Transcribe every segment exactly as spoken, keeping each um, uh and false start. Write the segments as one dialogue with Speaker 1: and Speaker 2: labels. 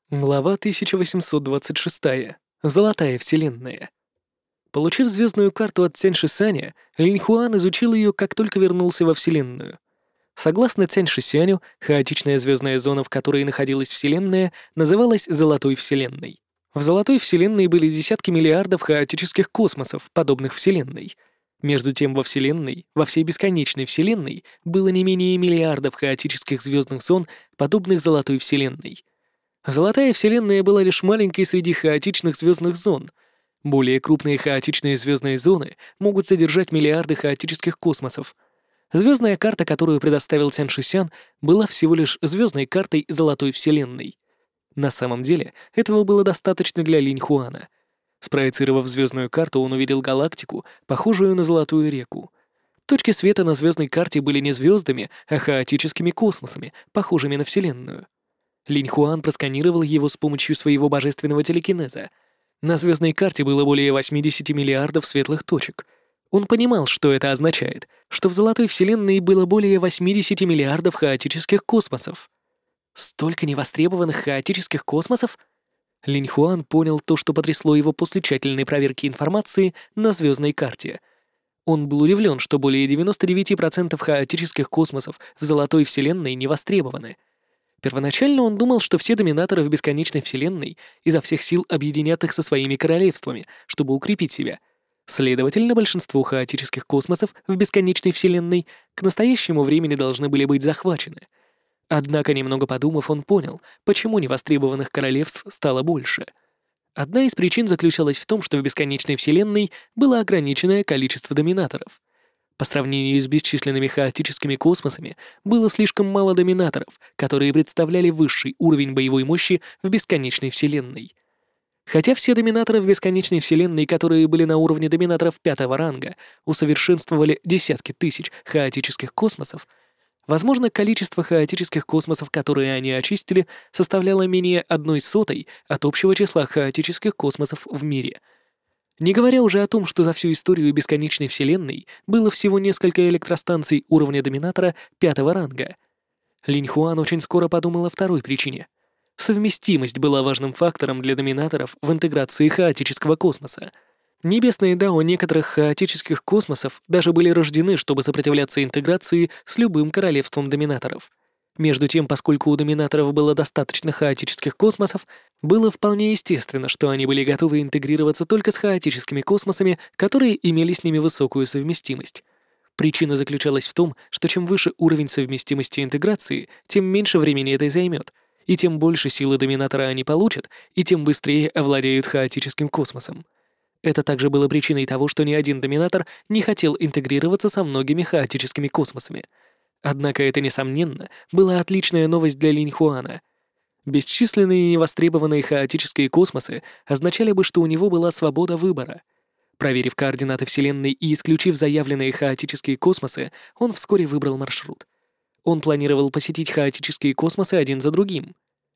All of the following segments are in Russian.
Speaker 1: Глава тысяча восемьсот двадцать шесть. Золотая вселенная. Получив звездную карту от Цянь Шисаня, Линь Хуан изучил ее, как только вернулся во Вселенную. Согласно Цянь Шисяню, хаотичная звездная зона, в которой находилась Вселенная, называлась Золотой Вселенной. В Золотой Вселенной были десятки миллиардов хаотических космосов, подобных Вселенной. Между тем, во Вселенной, во всей бесконечной Вселенной, было не менее миллиардов хаотических звездных зон, подобных Золотой Вселенной. Золотая Вселенная была лишь маленькой среди хаотичных звездных зон. Более крупные хаотичные звездные зоны могут содержать миллиарды хаотических космосов. Звездная карта, которую предоставил Цянь Шисян, была всего лишь звездной картой Золотой Вселенной. На самом деле, этого было достаточно для Линь Хуана. Спроецировав звездную карту, он увидел галактику, похожую на Золотую реку. Точки света на звездной карте были не звездами, а хаотическими космосами, похожими на Вселенную. Линь Хуан просканировал его с помощью своего божественного телекинеза. На звездной карте было более восемьдесят миллиардов светлых точек. Он понимал, что это означает, что в Золотой Вселенной было более восемьдесят миллиардов хаотических космосов. Столько невостребованных хаотических космосов? Линь Хуан понял то, что потрясло его после тщательной проверки информации на звездной карте. Он был удивлен, что более девяносто девять процентов хаотических космосов в Золотой Вселенной не востребованы. Первоначально он думал, что все доминаторы в бесконечной вселенной изо всех сил объединят их со своими королевствами, чтобы укрепить себя. Следовательно, большинство хаотических космосов в бесконечной вселенной к настоящему времени должны были быть захвачены. Однако, немного подумав, он понял, почему невостребованных королевств стало больше. Одна из причин заключалась в том, что в бесконечной вселенной было ограниченное количество доминаторов. По сравнению с бесчисленными хаотическими космосами, было слишком мало доминаторов, которые представляли высший уровень боевой мощи в бесконечной вселенной. Хотя все доминаторы в бесконечной вселенной, которые были на уровне доминаторов пятого ранга, усовершенствовали десятки тысяч хаотических космосов, возможно, количество хаотических космосов, которые они очистили, составляло менее одной сотой от общего числа хаотических космосов в мире. Не говоря уже о том, что за всю историю бесконечной вселенной было всего несколько электростанций уровня доминатора пятого ранга. Линь Хуан очень скоро подумал о второй причине. Совместимость была важным фактором для доминаторов в интеграции хаотического космоса. Небесные дао некоторых хаотических космосов даже были рождены, чтобы сопротивляться интеграции с любым королевством доминаторов. Между тем, поскольку у доминаторов было достаточно хаотических космосов, было вполне естественно, что они были готовы интегрироваться только с хаотическими космосами, которые имели с ними высокую совместимость. Причина заключалась в том, что чем выше уровень совместимости интеграции, тем меньше времени это займет, и тем больше силы доминатора они получат, и тем быстрее овладеют хаотическим космосом. Это также было причиной того, что ни один доминатор не хотел интегрироваться со многими хаотическими космосами. Однако это, несомненно, была отличная новость для Линь Хуана. Бесчисленные невостребованные хаотические космосы означали бы, что у него была свобода выбора. Проверив координаты Вселенной и исключив заявленные хаотические космосы, он вскоре выбрал маршрут. Он планировал посетить хаотические космосы один за другим.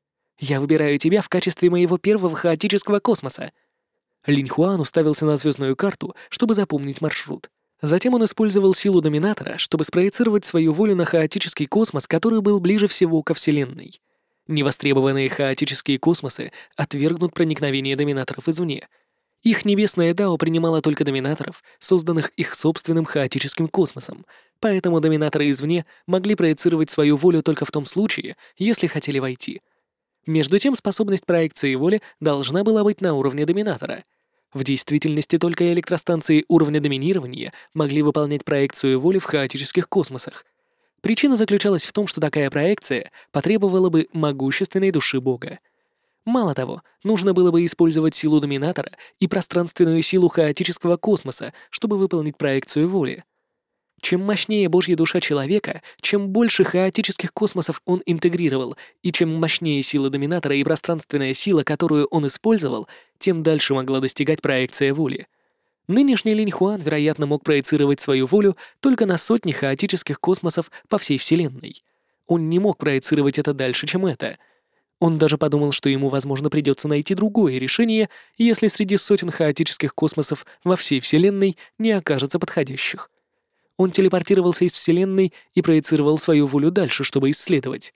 Speaker 1: «Я выбираю тебя в качестве моего первого хаотического космоса». Линь Хуан уставился на звездную карту, чтобы запомнить маршрут. Затем он использовал силу доминатора, чтобы спроецировать свою волю на хаотический космос, который был ближе всего ко Вселенной. Невостребованные хаотические космосы отвергнут проникновение доминаторов извне. Их небесное дао принимало только доминаторов, созданных их собственным хаотическим космосом, поэтому доминаторы извне могли проецировать свою волю только в том случае, если хотели войти. Между тем, способность проекции воли должна была быть на уровне доминатора. В действительности только электростанции уровня доминирования могли выполнять проекцию воли в хаотических космосах. Причина заключалась в том, что такая проекция потребовала бы могущественной души Бога. Мало того, нужно было бы использовать силу доминатора и пространственную силу хаотического космоса, чтобы выполнить проекцию воли. Чем мощнее Божья душа человека, чем больше хаотических космосов он интегрировал, и чем мощнее сила доминатора и пространственная сила, которую он использовал, тем дальше могла достигать проекция воли. Нынешний Линь Хуан, вероятно, мог проецировать свою волю только на сотни хаотических космосов по всей Вселенной. Он не мог проецировать это дальше, чем это. Он даже подумал, что ему, возможно, придется найти другое решение, если среди сотен хаотических космосов во всей Вселенной не окажется подходящих. Он телепортировался из Вселенной и проецировал свою волю дальше, чтобы исследовать.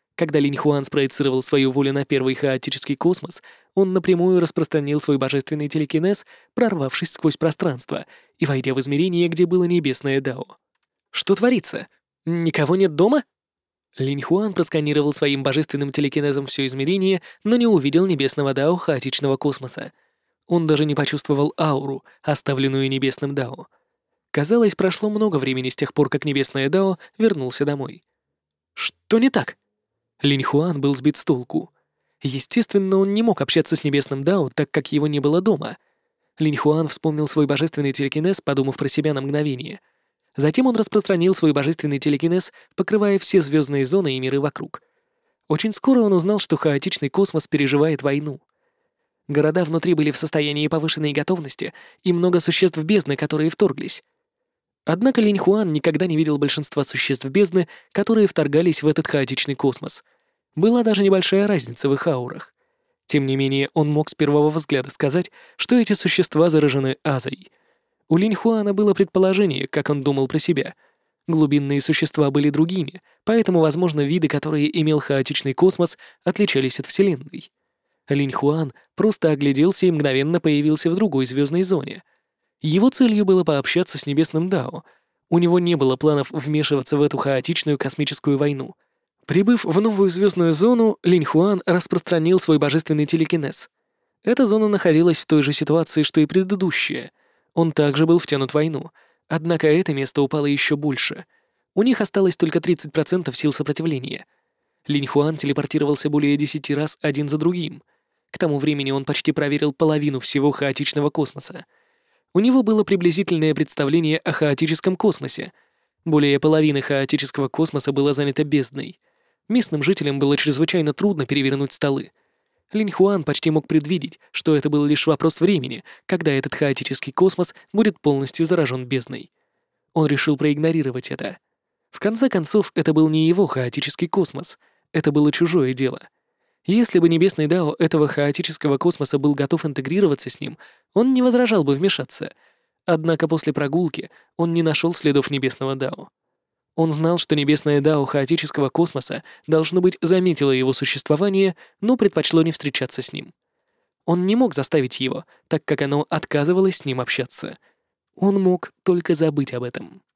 Speaker 1: Когда Линь Хуан спроецировал свою волю на первый хаотический космос, он напрямую распространил свой божественный телекинез, прорвавшись сквозь пространство и войдя в измерение, где было небесное Дао. «Что творится? Никого нет дома?» Линь Хуан просканировал своим божественным телекинезом все измерение, но не увидел небесного Дао хаотичного космоса. Он даже не почувствовал ауру, оставленную небесным Дао. Казалось, прошло много времени с тех пор, как небесное Дао вернулся домой. «Что не так?» Линь Хуан был сбит с толку. Естественно, он не мог общаться с небесным Дао, так как его не было дома. Линь Хуан вспомнил свой божественный телекинез, подумав про себя на мгновение. Затем он распространил свой божественный телекинез, покрывая все звездные зоны и миры вокруг. Очень скоро он узнал, что хаотичный космос переживает войну. Города внутри были в состоянии повышенной готовности, и много существ бездны, которые вторглись. Однако Линь Хуан никогда не видел большинства существ бездны, которые вторгались в этот хаотичный космос. Была даже небольшая разница в их аурах. Тем не менее, он мог с первого взгляда сказать, что эти существа заражены азой. У Линь Хуана было предположение, как он думал про себя. Глубинные существа были другими, поэтому, возможно, виды, которые имел хаотичный космос, отличались от Вселенной. Линь Хуан просто огляделся и мгновенно появился в другой звездной зоне. Его целью было пообщаться с небесным Дао. У него не было планов вмешиваться в эту хаотичную космическую войну. Прибыв в новую звездную зону, Линь Хуан распространил свой божественный телекинез. Эта зона находилась в той же ситуации, что и предыдущая. Он также был втянут в войну, однако это место упало еще больше. У них осталось только тридцать процентов сил сопротивления. Линь Хуан телепортировался более десяти раз один за другим. К тому времени он почти проверил половину всего хаотичного космоса. У него было приблизительное представление о хаотическом космосе. Более половины хаотического космоса было занято бездной. Местным жителям было чрезвычайно трудно перевернуть столы. Линь Хуан почти мог предвидеть, что это был лишь вопрос времени, когда этот хаотический космос будет полностью заражен бездной. Он решил проигнорировать это. В конце концов, это был не его хаотический космос, это было чужое дело. Если бы небесный Дао этого хаотического космоса был готов интегрироваться с ним, он не возражал бы вмешаться. Однако после прогулки он не нашел следов небесного Дао. Он знал, что небесное Дао хаотического космоса, должно быть, заметило его существование, но предпочло не встречаться с ним. Он не мог заставить его, так как оно отказывалось с ним общаться. Он мог только забыть об этом.